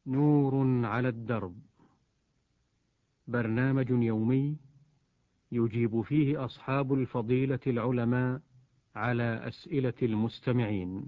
نور على الدرب، برنامج يومي يجيب فيه أصحاب الفضيلة العلماء على أسئلة المستمعين.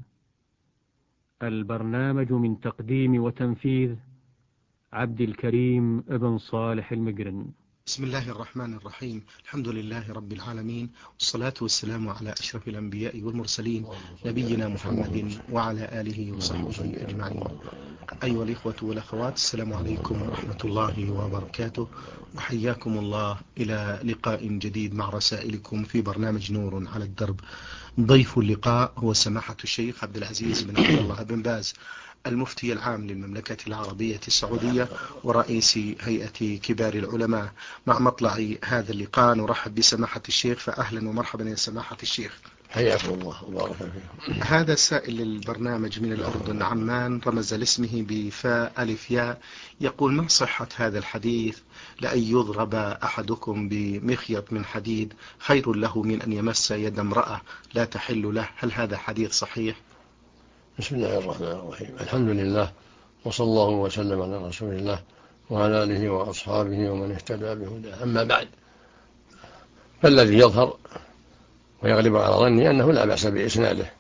البرنامج من تقديم وتنفيذ عبد الكريم ابن صالح المقرن. بسم الله الرحمن الرحيم. الحمد لله رب العالمين، والصلاة والسلام على أشرف الأنبياء والمرسلين، نبينا محمد وعلى آله وصحبه أجمعين. أيها الإخوة والأخوات، السلام عليكم ورحمة الله وبركاته، وحياكم الله إلى لقاء جديد مع رسائلكم في برنامج نور على الدرب. ضيف اللقاء هو سماحة الشيخ عبد العزيز بن عبد الله بن باز، المفتي العام للمملكة العربية السعودية ورئيس هيئة كبار العلماء. مع مطلع هذا اللقاء نرحب بسماحة الشيخ، فأهلا ومرحبا يا سماحة الشيخ. حياكم الله وبارك فيكم. هذا سائل للبرنامج من الأردن، عمان، رمز لاسمه بفاء ألف ياء، يقول: ما صحة هذا الحديث لأن يضرب أحدكم بمخيط من حديد خير له من أن يمس يد امرأة لا تحل له؟ هل هذا حديث صحيح؟ بسم الله الرحمن الرحيم. الحمد لله، وصلى الله وسلم على رسول الله وعلى آله وأصحابه ومن اهتدى بهداه. أما بعد، فالذي يظهر ويغلب على ظني أنه لا بأس بإسناده،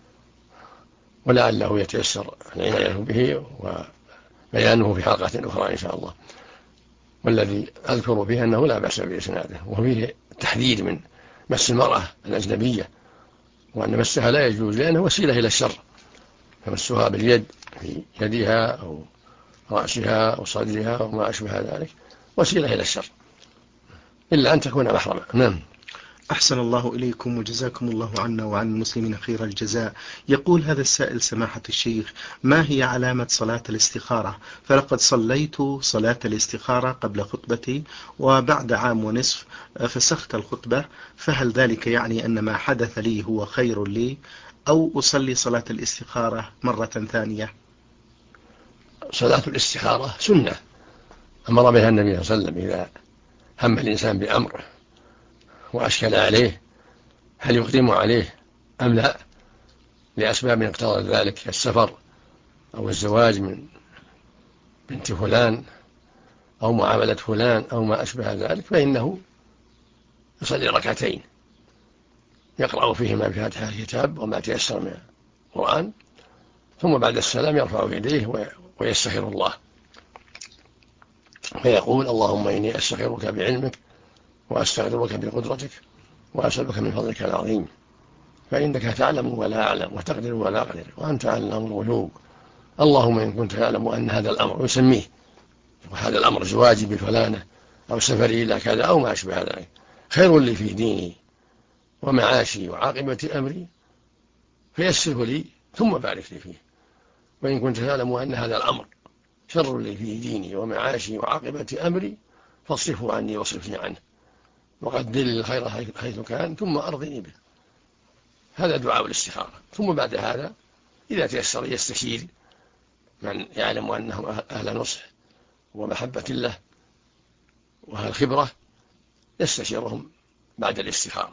ولعله يتيسر العناية به وبيانه في حلقة أخرى إن شاء الله. والذي أذكر فيه أنه لا بأس بإسناده، وفيه تحذير من مس المرأة الأجنبية، وأن مسها لا يجوز لأنه وسيلة إلى الشر، فمسها باليد في يدها أو رأسها أو صدرها أو ما أشبه ذلك وسيلة إلى الشر، إلا أن تكون محرمة. نعم. أحسن الله إليكم وجزاكم الله عنا وعن المسلمين خير الجزاء. يقول هذا السائل: سماحة الشيخ، ما هي علامة صلاة الاستخارة؟ فلقد صليت صلاة الاستخارة قبل خطبتي، وبعد عام ونصف فسخت الخطبة، فهل ذلك يعني أن ما حدث لي هو خير لي، أو أصلي صلاة الاستخارة مرة ثانية؟ صلاة الاستخارة سنة أمر بها النبي صلى الله عليه وسلم إذا هم الإنسان بأمر وأشكل عليه هل يقدم عليه أم لا، لأسباب اقتضت ذلك كالسفر أو الزواج من بنت فلان أو معاملة فلان أو ما أشبه ذلك، فإنه يصلي ركعتين يقرأ فيهما بفاتحة الكتاب وما تيسر من القرآن، ثم بعد السلام يرفع يديه ويستخير الله، فيقول: اللهم إني أستخيرك بعلمك وأستغفرك بقدرتك وأسألك من فضلك العظيم، فإنك تعلم ولا أعلم وتقدر ولا أقدر وأنت علام الغيوب. اللهم إن كنت تعلم أن هذا الأمر، يسميه وهذا الأمر زواجي بفلانة أو سفري إلى كذا أو ما أشبه ذلك، خير لي في ديني ومعاشي وعاقبة أمري فيسره لي ثم بارك لي فيه، وإن كنت تعلم أن هذا الأمر شر لي في ديني ومعاشي وعاقبة أمري فاصرفه عني واصرفني عنه، وقدر لي الخير حيث كان ثم أرضني به. هذا دعاء الاستخارة. ثم بعد هذا إذا تيسر يستشير من يعلم أنهم أهل نصح ومحبة الله وأهل خبرة، يستشيرهم بعد الاستخارة،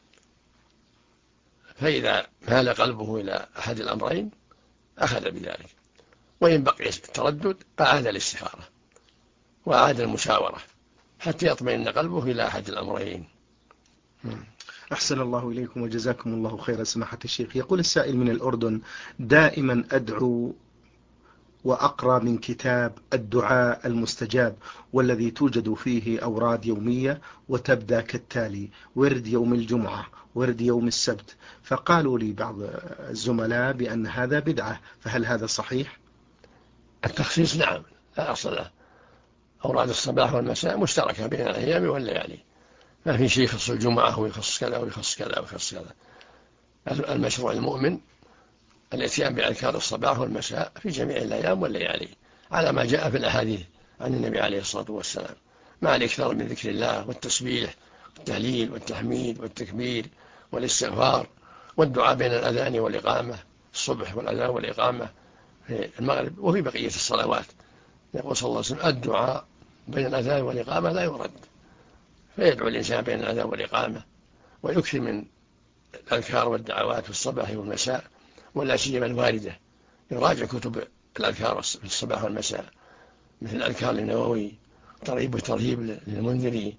فإذا مال قلبه إلى أحد الأمرين أخذ بذلك، وإن بقي التردد أعاد الاستخارة وأعاد المشاورة حتى يطمئن قلبه إلى أحد الأمرين. أحسن الله إليكم وجزاكم الله خير سماحة الشيخ. يقول السائل من الأردن: دائما أدعو وأقرأ من كتاب الدعاء المستجاب، والذي توجد فيه أوراد يومية وتبدأ كالتالي: ورد يوم الجمعة، ورد يوم السبت، فقالوا لي بعض الزملاء بأن هذا بدعة، فهل هذا صحيح؟ التخصيص نعم لا أصل له، أوراد الصباح والمساء مشتركة بين الأيام والليالي، ما في شيء يخص الجمعة ويخص كذا ويخص كذا ويخص كذا. المشروع المؤمن الاتيان بأذكار الصباح والمساء في جميع الأيام والليالي على ما جاء في الأحاديث عن النبي عليه الصلاة والسلام، مع الإكثار من ذكر الله والتسبيح والتهليل والتحميد والتكبير والاستغفار والدعاء بين الأذان والإقامة، الصبح والأذان والإقامة في المغرب وفي بقية الصلوات. يقول صلى الله عليه وسلم: الدعاء بين الأذان والإقامة لا يرد، فيدعو الإنسان بين الأذان والإقامة ويكثر من الأذكار والدعوات في الصباح والمساء، ولا سيما الواردة، يراجع كتب الأذكار في الصباح والمساء مثل الأذكار النووي، ترغيب وترهيب للمنذري،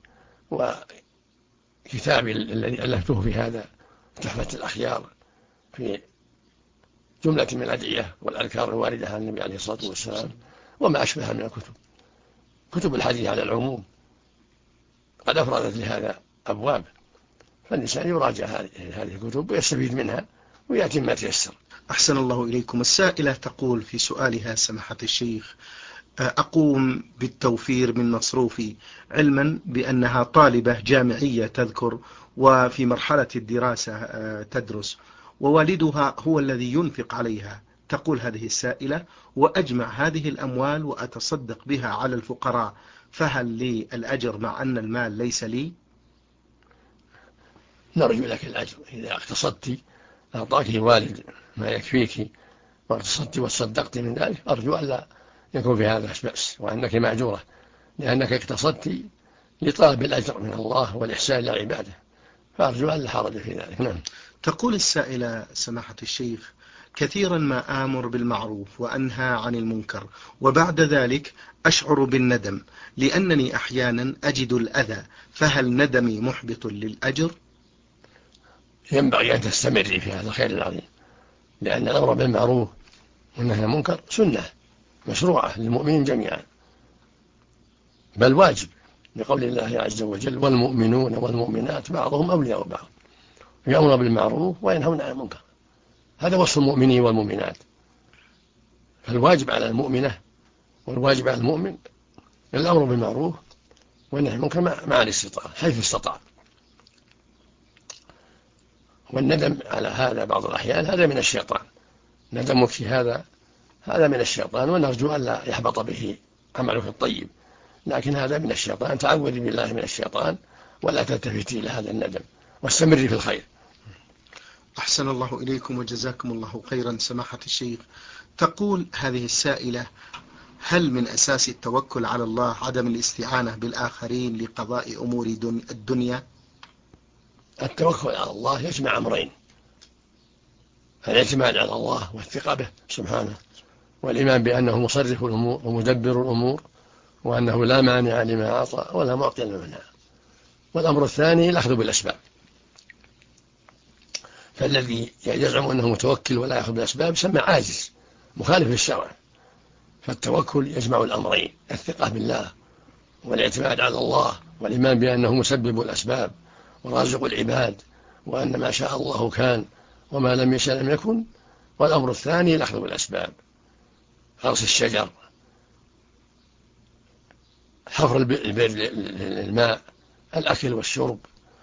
وكتابي الذي ألفته في هذا تحفة الأخيار في جملة من الأدعية والأذكار الواردة عن النبي عليه الصلاة والسلام، وما أشبه من الكتب. كتب الحديث على العموم قد أفردت لهذا أبواب، فالإنسان يراجع هذه الكتب ويستفيد منها ويأتي ما تيسر. أحسن الله إليكم. السائلة تقول في سؤالها سماحة الشيخ: أقوم بالتوفير من مصروفي علما بأنها طالبة جامعية تذكر وفي مرحلة الدراسة تدرس، ووالدها هو الذي ينفق عليها. تقول هذه السائلة: وأجمع هذه الأموال وأتصدق بها على الفقراء، فهل لي الأجر مع أن المال ليس لي؟ نرجو لك الأجر إذا اقتصدت أعطاك الوالد ما يكفيك واقتصدت وتصدقت من ذلك، أرجو أن لا يكون في هذا بأس، وأنك مأجورة لأنك اقتصدت لطلب الأجر من الله والإحسان لعباده، فأرجو أن لا حرج في ذلك. نعم. تقول السائلة سماحة الشيخ: كثيرا ما آمر بالمعروف وأنهى عن المنكر، وبعد ذلك أشعر بالندم لأنني أحيانا أجد الأذى، فهل ندمي محبط للأجر؟ ينبغي أن تستمري في هذا الخير العظيم، لأن الأمر بالمعروف والنهي عن المنكر سنة مشروعة للمؤمنين جميعا، بل واجب، لقول الله عز وجل: والمؤمنون والمؤمنات بعضهم أولياء بعض يأمرون بالمعروف وينهون عن المنكر. هذا وصف المؤمنين والمؤمنات، فالواجب على المؤمنة والواجب على المؤمن الأمر بالمعروف والنهي عن المنكر مع الاستطاعة حيث استطاع. والندم على هذا بعض الأحيان هذا من الشيطان، ندمك في هذا من الشيطان، ونرجو أن لا يحبط به عملك الطيب، لكن هذا من الشيطان، تعوذي بالله من الشيطان ولا تلتفتي إلى هذا الندم واستمري في الخير. أحسن الله إليكم وجزاكم الله خيرا سماحة الشيخ. تقول هذه السائلة: هل من أساس التوكل على الله عدم الاستعانة بالآخرين لقضاء أمور الدنيا؟ التوكل على الله يجمع أمرين: الاعتماد على الله والثقة به سبحانه، والإيمان بأنه مصرف الأمور ومدبر الأمور، وأنه لا مانع لما أعطى ولا معطي لما منع. والأمر الثاني الأخذ بالأسباب، فالذي يزعم أنه متوكل ولا يأخذ بالأسباب يسمى عاجز مخالف للشرع. فالتوكل يجمع الأمرين: الثقة بالله والاعتماد على الله والإيمان بأنه مسبب الأسباب ورازق العباد، وأن ما شاء الله كان وما لم يشاء لم يكن. والأمر الثاني الأخذ بالأسباب: غرس الشجر، حفر البئر للماء، الأكل والشرب،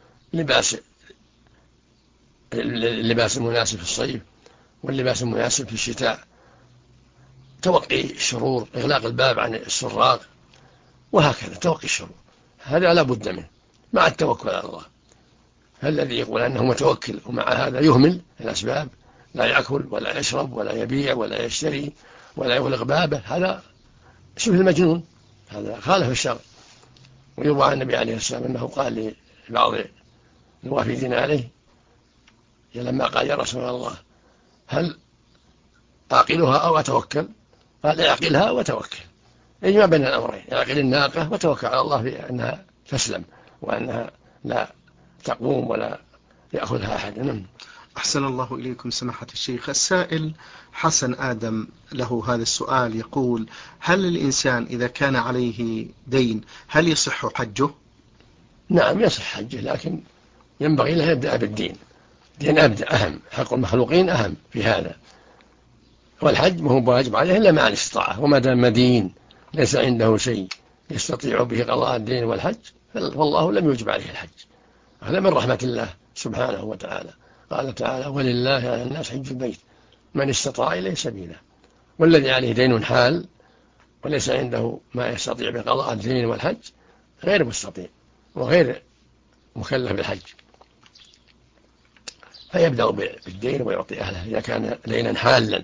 اللباس المناسب في الصيف واللباس المناسب في الشتاء، توقي الشرور، إغلاق الباب عن السراق، وهكذا توقي الشرور. هذا لا بد منه مع التوكل على الله. فالذي يقول أنه متوكل ومع هذا يهمل الأسباب، لا يأكل ولا يشرب ولا يبيع ولا يشتري ولا يغلق بابه، هذا شبه المجنون، هذا خالف الشرع. ويروى عن النبي عليه السلام أنه قال لبعض الوافدين عليه لما قال: يا رسول الله هل أعقلها أو أتوكل؟ قال: اعقلها وتوكل، يعني ما بين الأمرين، اعقل الناقة وتوكل على الله في أنها تسلم وأنها لا تقوم ولا يأخذها أحد. أحسن الله إليكم سماحة الشيخ. السائل حسن آدم له هذا السؤال، يقول: هل الإنسان إذا كان عليه دين هل يصح حجه؟ نعم يصح حجه، لكن ينبغي له يبدأ بالدين، دين أبدأ أهم، حق المخلوقين أهم في هذا، والحج ما هو واجب عليه إلا مع الاستطاعة، وما دام مدين ليس عنده شيء يستطيع به قضاء الدين والحج فالله لم يوجب عليه الحج. هذا من رحمة الله سبحانه وتعالى. قال تعالى: ولله على الناس حج البيت من استطاع إليه سبيلا. والذي عليه دين حال وليس عنده ما يستطيع بقضاء الدين والحج غير مستطيع وغير مكلف بالحج، فيبدأ بالدين ويعطي أهله إذا كان دينا حالا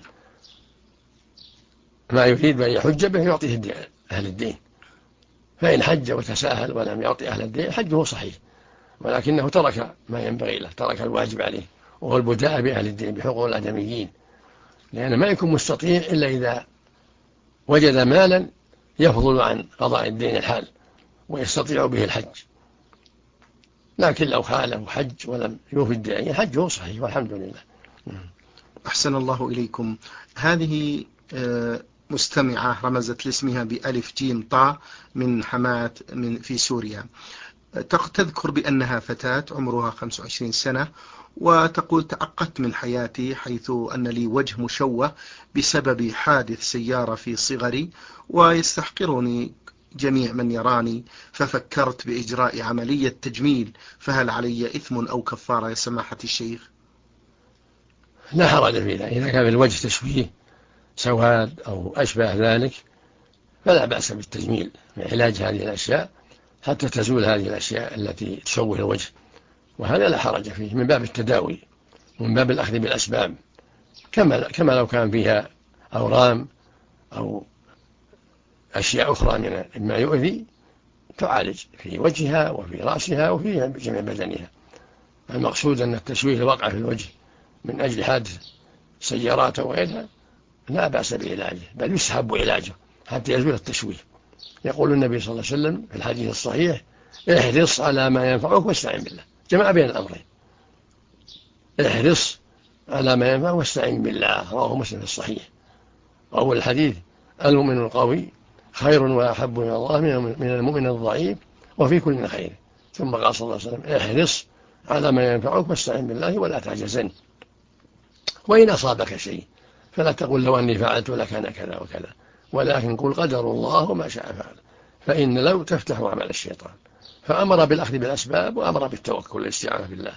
ما يريد أن يحج به يعطيه أهل الدين. فإن حج وتساهل ولم يعطي أهل الدين حجه صحيح، ولكنه ترك ما ينبغي له، ترك الواجب عليه، وهو البداء بأهل الدين بحقوق الآدميين، لأنه ما يكون مستطيع إلا إذا وجد مالا يفضل عن قضاء الدين الحال ويستطيع به الحج. لكن لو خاله حج ولم يوفي الدين حجه صحيح والحمد لله. أحسن الله إليكم. هذه مستمعة رمزت لاسمها بألف جيم طاء من حماة في سوريا، تذكر بأنها فتاة عمرها 25 سنة، وتقول: تعقدت من حياتي حيث أن لي وجه مشوه بسبب حادث سيارة في صغري، ويستحقرني جميع من يراني، ففكرت بإجراء عملية تجميل، فهل علي إثم أو كفارة يا سماحة الشيخ؟ لا حرج في ذلك، إذا كان في الوجه تشويه سواد أو أشبه ذلك فلا بأس بالتجميل من علاج هذه الأشياء حتى تزول هذه الأشياء التي تشوه الوجه، وهذا لا حرج فيه من باب التداوي ومن باب الأخذ بالأسباب، كما لو كان فيها أورام أو أشياء أخرى مما يؤذي تعالج في وجهها وفي رأسها وفي جميع بدنها. المقصود أن التشويه الواقع في الوجه من أجل حادث سيارات وغيرها لا بأس بعلاجه، بل يسحب علاجه حتى يزول التشويه. يقول النبي صلى الله عليه وسلم في الحديث الصحيح: احرص على ما ينفعك واستعن بالله. جمع بين الأمرين، احرص على ما ينفعك واستعن بالله، رواه مسلم في الصحيح. وأول الحديث: المؤمن القوي خير وأحب إلى الله من المؤمن الضعيف وفي كل خير. ثم قال صلى الله عليه وسلم: احرص على ما ينفعك واستعن بالله ولا تعجزن. وإن أصابك شيء فلا تقول لو أني فعلت لكان كذا وكذا، ولكن قل قدر الله وما شاء فعل، فإن لو تفتح عمل الشيطان. فأمر بالأخذ بالأسباب وأمر بالتوكل والاستعانة بالله.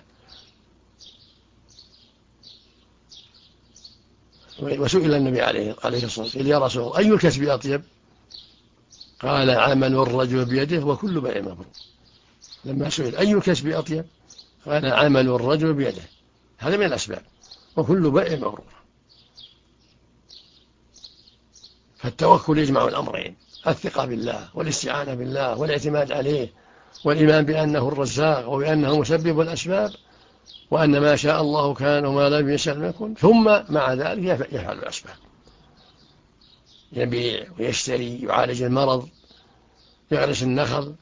وسئل النبي عليه الصلاة والسلام: يا رسول الله أي الكسب أطيب؟ قال: عمل الرجل بيده وكل بيع مبرور. لما سئل أي الكسب أطيب قال: عمل الرجل بيده. هذا من الأسباب، وكل بيع مبرور. فالتوكل يجمع الأمرين: الثقة بالله والاستعانة بالله والاعتماد عليه والإيمان بأنه الرزاق وبأنه مسبب الأسباب، وأن ما شاء الله كان وما لم يشاء لم يكن، ثم مع ذلك يفعل الأسباب، يبيع ويشتري، يعالج المرض، يغرس النخل،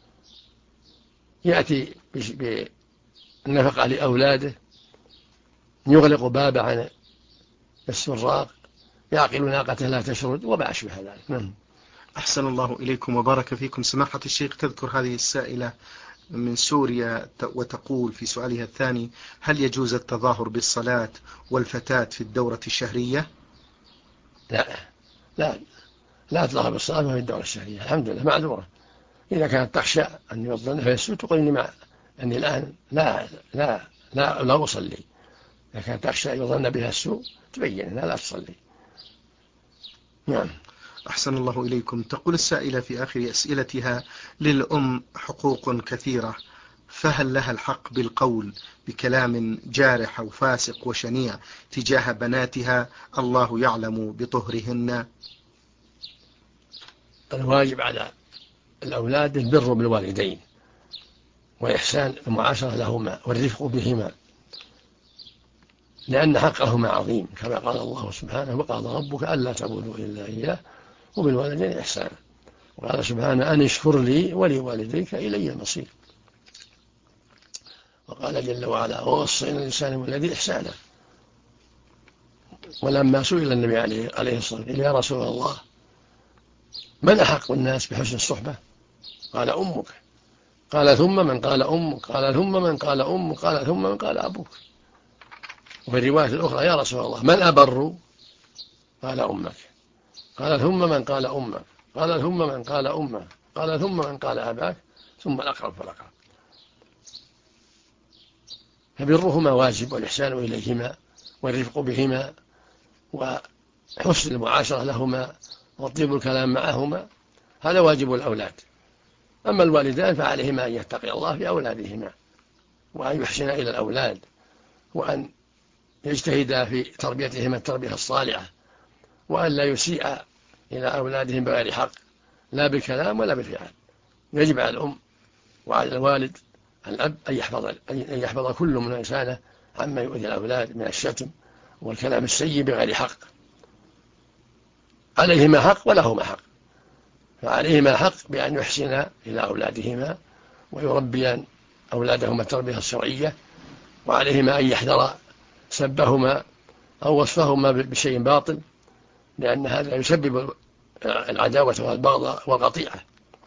يأتي بالنفقة لأولاده، يغلق بابه عن السراق، يعقل ناقته لا تشرد، وما أشبه ذلك. أحسن الله إليكم وبارك فيكم. سماحة الشيخ، تذكر هذه السائلة من سوريا وتقول في سؤالها الثاني: هل يجوز التظاهر بالصلاة والفتاة في الدورة الشهرية؟ لا تظاهر بالصلاة في الدورة الشهرية، الحمد لله معذورة. إذا كانت تخشى أن يظن فيسوء تقول أني الآن لا أصلي. إذا كانت تخشى يظن بها السوء تبين أنها لا تصلي. نعم. أحسن الله إليكم. تقول السائلة في آخر أسئلتها: للأم حقوق كثيرة، فهل لها الحق بالقول بكلام جارح أو فاسق وشنيع تجاه بناتها الله يعلم بطهرهن؟ الواجب على الأولاد البر بالوالدين وإحسان المعاشرة لهما والرفق بهما، لأن حقهما عظيم، كما قال الله سبحانه: وقضى ربك ألا تعبدوا إلا إياه وبالوالدين إحسانا. وقال سبحانه: أن اشكر لي ولوالديك إلي المصير. وقال جل وعلا: ووصينا الإنسان والذي إحسانا. ولما سئل النبي عليه الصلاة والسلام: يا رسول الله من أحق الناس بحسن الصحبة؟ قال: أمك. قال: ثم من؟ قال: أمك. قال: ثم من؟ قال: أمك. قال: ثم من؟ قال: أبوك. وفي الرواية الأخرى: يا رسول الله من أبر؟ قال: أمك. قال: ثم من؟ قال: أمك. قال: ثم من؟ قال: أمك. قال: ثم من؟ قال: أباك. ثم الأقرب فالأقرب. فبرهما واجب، والإحسان إليهما والرفق بهما وحسن المعاشرة لهما وطيب الكلام معهما، هذا واجب الأولاد. أما الوالدان فعليهما أن يتقي الله في أولادهما، وأن يحسن إلى الأولاد، وأن يجتهدا في تربيتهم التربية الصالحة، وأن لا يسيء إلى أولادهم بغير حق، لا بالكلام ولا بالفعل. يجب على الأم وعلى الوالد الأب أن يحفظ كل من إنسانه عما يؤذي الأولاد من الشتم والكلام السيء بغير حق. عليهما حق ولهما حق، فعليهما حق بأن يحسنا إلى أولادهما ويربيان أولادهما التربية الشرعية، وعليهما أن يحذر سبهما أو وصفهما بشيء باطل، لأن هذا يسبب العداوة والبغضاء والقطيعة.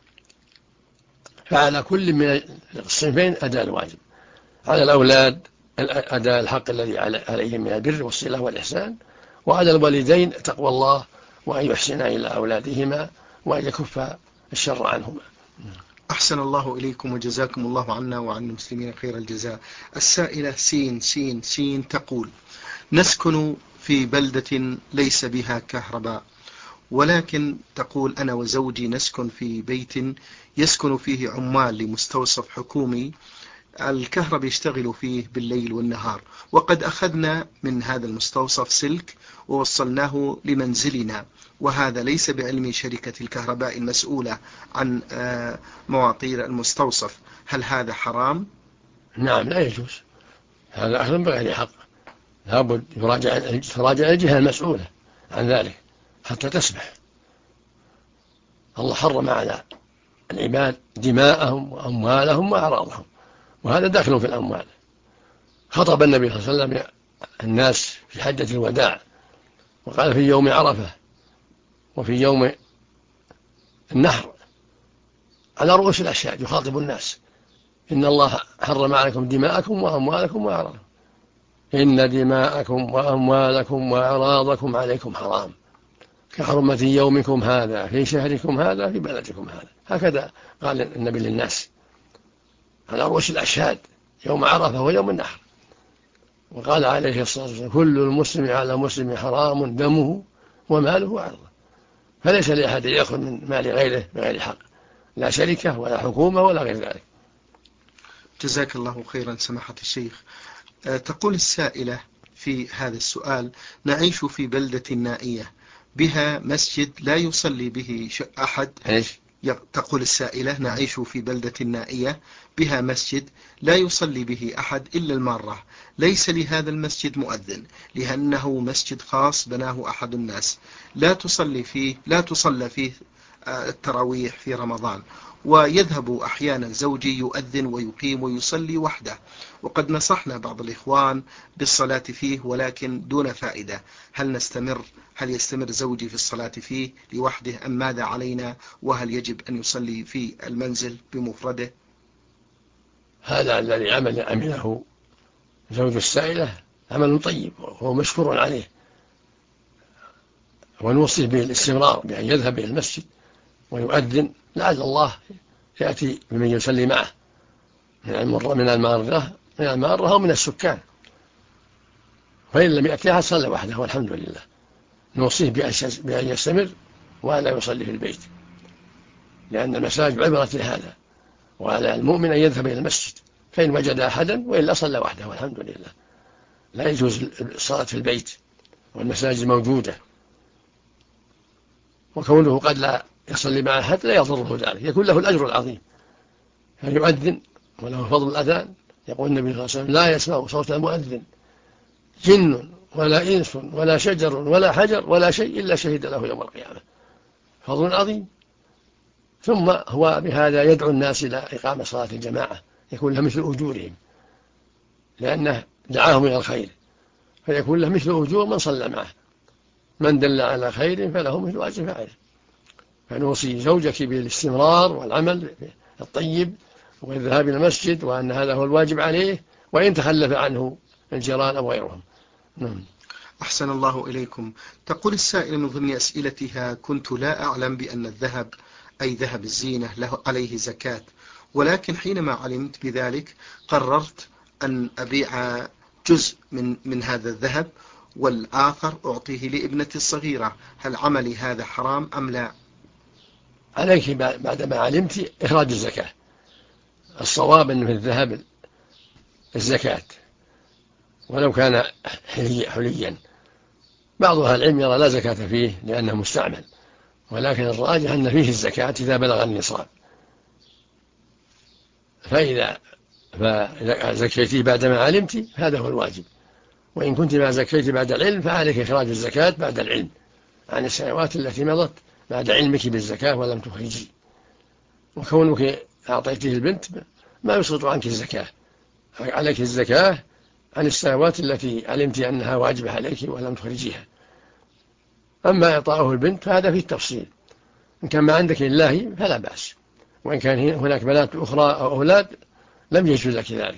فعلى كل من الصنفين أداء الواجب. على الأولاد أداء الحق الذي عليهم من البر والصلة والإحسان، وعلى الوالدين تقوى الله وأن يحسن إلى أولادهما وأن يكف الشر عنهما. أحسن الله إليكم وجزاكم الله عنا وعن المسلمين خير الجزاء. السائلة سين تقول: نسكن في بلدة ليس بها كهرباء، ولكن تقول أنا وزوجي نسكن في بيت يسكن فيه عمال لمستوصف حكومي، الكهرباء يشتغل فيه بالليل والنهار، وقد أخذنا من هذا المستوصف سلك ووصلناه لمنزلنا، وهذا ليس بعلم شركة الكهرباء المسؤولة عن مواطير المستوصف، هل هذا حرام؟ نعم، لا يجوز، هذا أخذ بغير حق، لابد تراجع الجهة المسؤولة عن ذلك حتى تسمح. الله حرم على العباد دماءهم وأموالهم وأعراضهم، وهذا داخل في الأموال. خطب النبي صلى الله عليه وسلم الناس في حجة الوداع وقال: في يوم عرفة وفي يوم النحر على رؤوس الأشهاد يخاطب الناس: إن الله حرم عليكم دماءكم وأموالكم وأعراضكم، إن دماءكم وأموالكم وأعراضكم عليكم حرام كحرمة يومكم هذا في شهركم هذا في بلدكم هذا. هكذا قال النبي للناس على رؤوس الأشهاد يوم عرفة ويوم النحر. وقال عليه الصلاة والسلام: كل المسلم على مسلم حرام دمه وماله وعرضه. فليس لأحد يأخذ من مال غيره بغير حق، لا شركة ولا حكومة ولا غير ذلك. جزاك الله خيرا سماحة الشيخ. تقول السائلة في هذا السؤال: نعيش في بلدة نائية بها مسجد لا يصلي به أحد. تقول السائلة: نعيش في بلدة نائية بها مسجد لا يصلي به أحد إلا المارة، ليس لهذا المسجد مؤذن لأنه مسجد خاص بناه أحد الناس، لا تصلى فيه التراويح في رمضان، ويذهب أحيانا زوجي يؤذن ويقيم ويصلي وحده، وقد نصحنا بعض الإخوان بالصلاة فيه ولكن دون فائدة. هل يستمر زوجي في الصلاة فيه لوحده أم ماذا علينا؟ وهل يجب أن يصلي في المنزل بمفرده؟ هذا الذي عمله زوج السائلة عمل طيب وهو مشكور عليه، ونوصي به الاستمرار بأن يذهب إلى المسجد ويؤذن، لعل الله يأتي بمن يصلي معه من المارة أو من السكان، فإن لم يأتي أحد صلى وحده والحمد لله. نوصيه بأن يستمر ولا يصلي في البيت، لأن المساجد عبرة لهذا، وعلى المؤمن أن يذهب إلى المسجد فإن وجد أحدا، وإلا صلى وحده والحمد لله. لا يجوز الصلاة في البيت والمساجد موجودة، وكونه قد لا يصلي مع أحد لا يضره ذلك، يكون له الأجر العظيم، فيؤذن وله فضل الأذان. يقول النبي صلى الله عليه وسلم: لا يسمع صوت المؤذن جن ولا إنس ولا شجر ولا حجر ولا شيء إلا شهد له يوم القيامة، فضل عظيم. ثم هو بهذا يدعو الناس إلى إقامة صلاة الجماعة، يكون له مثل أجورهم، لأنه دعاهم إلى الخير، فيكون له مثل أجور من صلى معه، من دل على خير فله مثل أجر فاعله. فنوصي زوجك بالاستمرار والعمل الطيب والذهاب إلى المسجد، وأن هذا هو الواجب عليه، وإن تخلف عنه الجيران أو غيرهم. أحسن الله إليكم. تقول السائل من ضمن أسئلتها: كنت لا أعلم بأن الذهب أي ذهب الزينة له عليه زكاة، ولكن حينما علمت بذلك قررت أن أبيع جزء من هذا الذهب والآخر أعطيه لابنتي الصغيرة، هل عملي هذا حرام أم لا؟ عليك بعدما علمت إخراج الزكاة. الصواب أن في الذهب الزكاة ولو كان حليا. بعض أهل العلم يرى لا زكاة فيه لأنه مستعمل، ولكن الراجح أن فيه الزكاة إذا بلغ النصاب، فإذا زكيتي بعدما علمت هذا هو الواجب، وإن كنت ما زكيت بعد العلم فعليك إخراج الزكاة بعد العلم عن السنوات التي مضت بعد علمك بالزكاة ولم تخرجي، وكونك أعطيته البنت ما يسقط عنك الزكاة، عليك الزكاة عن السنوات التي علمت أنها واجبة عليك ولم تخرجيها. أما إعطاؤه البنت فهذا فيه التفصيل، إن كان ما عندك إلا هي فلا بأس، وإن كان هناك بنات أخرى أو أولاد لم يجوز لك ذلك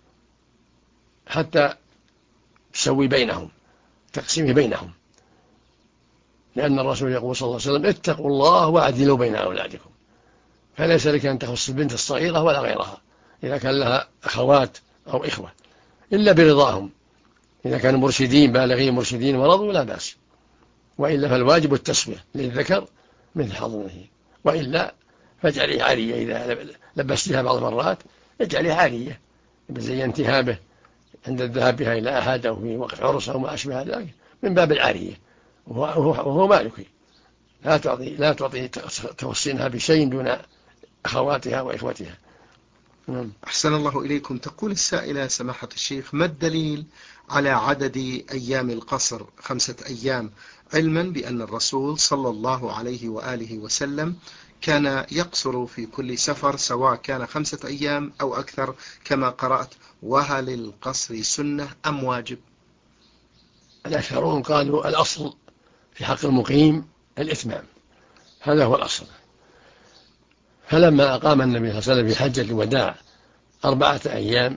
حتى تسوي بينهم، تقسيمه بينهم، لأن الرسول يقول صلى الله عليه وسلم اتقوا الله واعدلوا بين أولادكم، فليس لك أن تخص البنت الصغيرة ولا غيرها إذا كان لها أخوات أو إخوة إلا برضاهم، إذا كانوا مرشدين بالغين مرشدين ورضوا لا بأس، وإلا فالواجب التسوية للذكر مثل حظ الأنثيين، وإلا فاجعليه عارية، إذا لبستها بعض المرات اجعليه عارية بزينتها به عند الذهاب بها إلى أحد أو في وقت عرس أو ما أشبه ذلك من باب العارية، وهو مالك، لا تعطي توصينها بشيء دون أخواتها وإخوتها. أحسن الله إليكم. تقول السائلة سماحة الشيخ: ما الدليل على عدد أيام القصر 5 أيام، علما بأن الرسول صلى الله عليه وآله وسلم كان يقصر في كل سفر سواء كان 5 أيام أو أكثر كما قرأت، وهل القصر سنة أم واجب؟ الأكثرون قالوا الأصل في حق المقيم الإتمام، هذا هو الأصل. فلما أقام النبي صلى الله عليه وسلم في حجة الوداع 4 أيام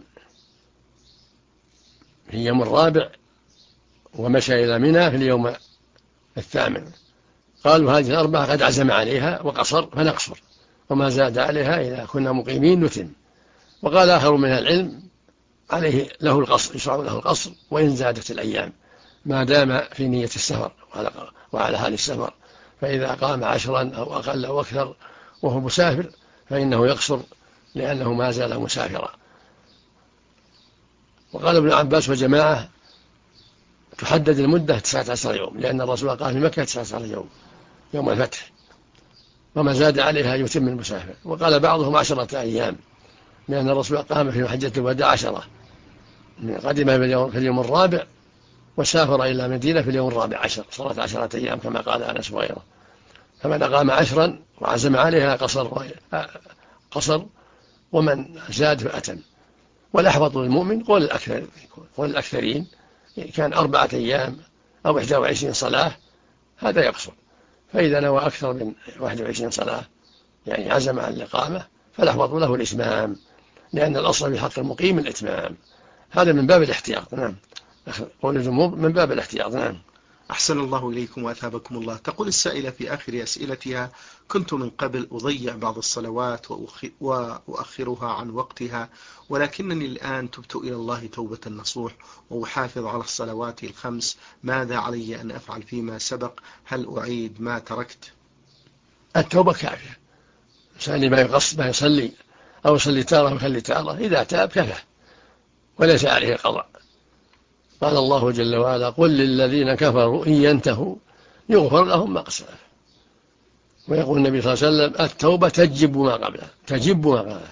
في يوم الرابع ومشى إلى منى في اليوم 8، قالوا هذه 4 قد عزم عليها وقصر فنقصر، وما زاد عليها إذا كنا مقيمين نتم. وقال آخر من العلم عليه له القصر، يشرع له القصر وإن زادت الأيام ما دام في نية السفر وعلى حال السفر، فإذا قام 10 أو أقل أو أكثر وهو مسافر فإنه يقصر لأنه ما زال مسافرا. وقال ابن عباس وجماعة تحدد المدة 19 يوم، لأن الرسول قال في مكة 19 يوم يوم الفتح، وما زاد عليها يتم المسافر. وقال بعضهم 10 أيام، لأن الرسول قام في حجة الوداع 10، من قدم في اليوم الرابع وسافر إلى مدينة في اليوم الرابع 10، صارت 10 أيام كما قال أنس وغيره. فمن أقام 10 وعزم عليها قصر، ومن زاد فأتم. والأحوط للمؤمن قول الأكثرين كان 4 أيام أو 21 صلاة هذا يقصر، فإذا نوى أكثر من 21 صلاة يعني عزم على الإقامة فالأحوط له الإتمام، لأن الأصل في حق المقيم الإتمام، هذا من باب الاحتياط. نعم، قول الجمهور من باب الاحتياط. نعم. أحسن الله إليكم وأثابكم الله. تقول السائلة في آخر أسئلتها: كنت من قبل أضيع بعض الصلوات وأؤخرها عن وقتها، ولكنني الآن تبت إلى الله توبة نصوح وأحافظ على الصلوات ال5، ماذا علي أن أفعل فيما سبق؟ هل أعيد ما تركت؟ التوبة كافية، سألي ما يصلي أو يصلي تارة ويخلي تارة، إذا تاب كفى وليس عليه قضاء. قال الله جل وعلا: قل للذين كفروا إن ينتهوا يغفر لهم ما قد سلف. ويقول النبي صلى الله عليه وسلم: التوبة تجب ما قبلها.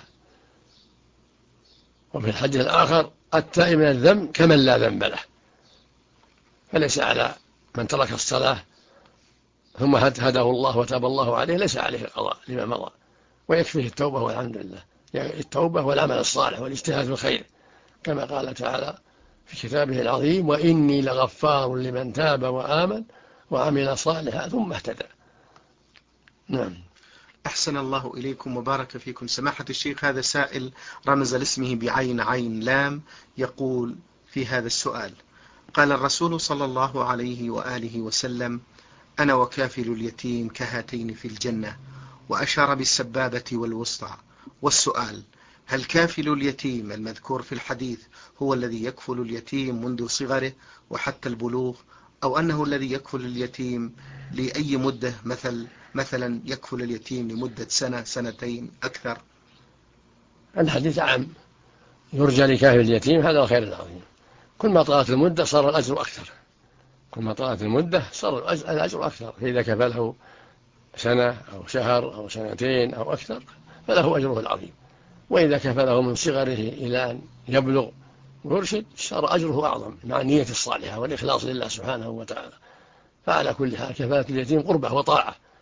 وفي الحديث الآخر: التائب من الذنب كمن لا ذنب له. فليس على من ترك الصلاة ثم هداه الله وتاب الله عليه ليس عليه القضاء لما مضى، ويكفيه التوبة والحمد لله، يعني التوبة والعمل الصالح والاجتهاد في الخير، كما قال تعالى في كتابه العظيم: وإني لغفار لمن تاب وآمن وعمل صالحا ثم اهتدى. نعم. أحسن الله إليكم وبارك فيكم سماحة الشيخ. هذا سائل رمز لاسمه بعين عين لام، يقول في هذا السؤال: قال الرسول صلى الله عليه وآله وسلم: أنا وكافل اليتيم كهاتين في الجنة، وأشار بالسبابة والوسطى. والسؤال: هل كافل اليتيم المذكور في الحديث هو الذي يكفل اليتيم منذ صغره وحتى البلوغ، أو أنه الذي يكفل اليتيم لأي مدة، مثلا يكفل اليتيم لمدة 1 2 أكثر؟ الحديث عام، يرجى لكافل اليتيم هذا الخير العظيم، كل ما طالت المدة صار الأجر أكثر، كل ما طالت المدة صار الأجر أكثر. فإذا كفله 1 أو شهر أو 2 أو أكثر فله أجره العظيم، وإذا كفله من صغره إلى أن يبلغ ويرشد صار أجره أعظم مع النية الصالحة والإخلاص لله سبحانه وتعالى. فعلى كل حال كفالة اليتيم قربة وطاعة،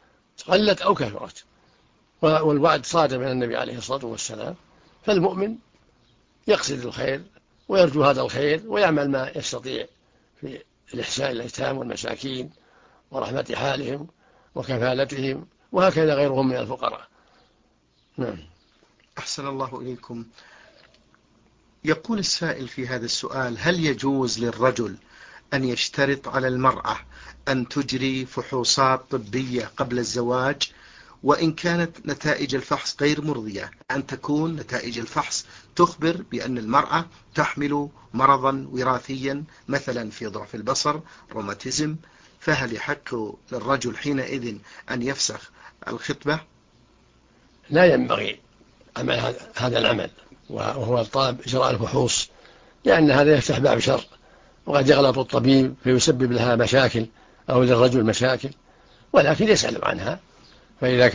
قلت أو كثرت، والوعد صادم من النبي عليه الصلاة والسلام. فالمؤمن يقصد الخير ويرجو هذا الخير ويعمل ما يستطيع في الإحسان الأيتام والمساكين ورحمة حالهم وكفالتهم، وهكذا غيرهم من الفقراء. نعم. أحسن الله إليكم. يقول السائل في هذا السؤال: هل يجوز للرجل أن يشترط على المرأة أن تجري فحوصات طبية قبل الزواج، وإن كانت نتائج الفحص غير مرضية، أن تكون نتائج الفحص تخبر بأن المرأة تحمل مرضا وراثيا مثلا في ضعف البصر، روماتيزم، فهل يحق للرجل حينئذ أن يفسخ الخطبة؟ لا ينبغي عمل هذا العمل، وهو الطلب إجراء الفحوص، لأن هذا يفتح باب شر، وقد يغلط الطبيب فيسبب لها مشاكل أو للرجل مشاكل، ولكن يسأل عنها، فإن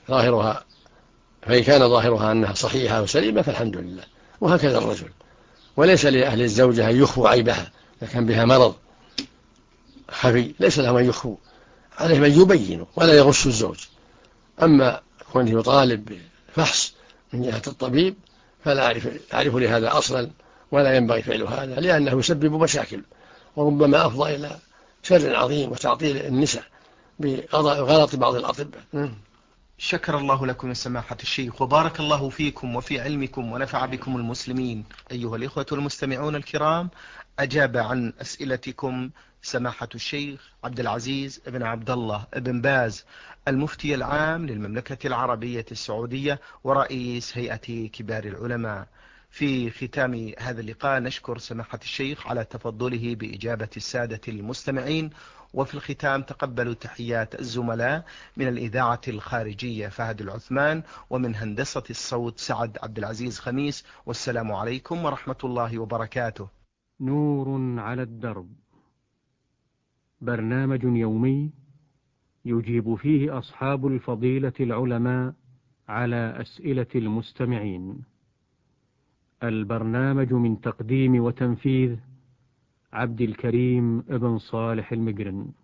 كان ظاهرها أنها صحيحة وسليمة فالحمد لله. وهكذا الرجل، وليس لأهل الزوجة أن يخفوا عيبها إذا كان بها مرض خفي، ليس لهم أن يخفوا، عليه من يبين ولا يغش الزوج. أما كونه يطالب بفحص من جهة الطبيب فلا أعرف لهذا أصلا، ولا ينبغي فعل هذا، لأنه يسبب مشاكل وربما أفضى إلى شر عظيم وتعطيل النساء بغلط بعض الأطباء. شكر الله لكم يا سماحة الشيخ، وبارك الله فيكم وفي علمكم ونفع بكم المسلمين. أيها الإخوة المستمعون الكرام، أجاب عن أسئلتكم سماحة الشيخ عبد العزيز بن عبد الله بن باز، المفتي العام للمملكة العربية السعودية ورئيس هيئة كبار العلماء. في ختام هذا اللقاء نشكر سماحة الشيخ على تفضله بإجابة السادة المستمعين، وفي الختام تقبلوا تحيات الزملاء من الإذاعة الخارجية فهد العثمان، ومن هندسة الصوت سعد عبد العزيز خميس، والسلام عليكم ورحمة الله وبركاته. نور على الدرب، برنامج يومي يجيب فيه أصحاب الفضيلة العلماء على أسئلة المستمعين. البرنامج من تقديم وتنفيذ عبد الكريم ابن صالح المقرن.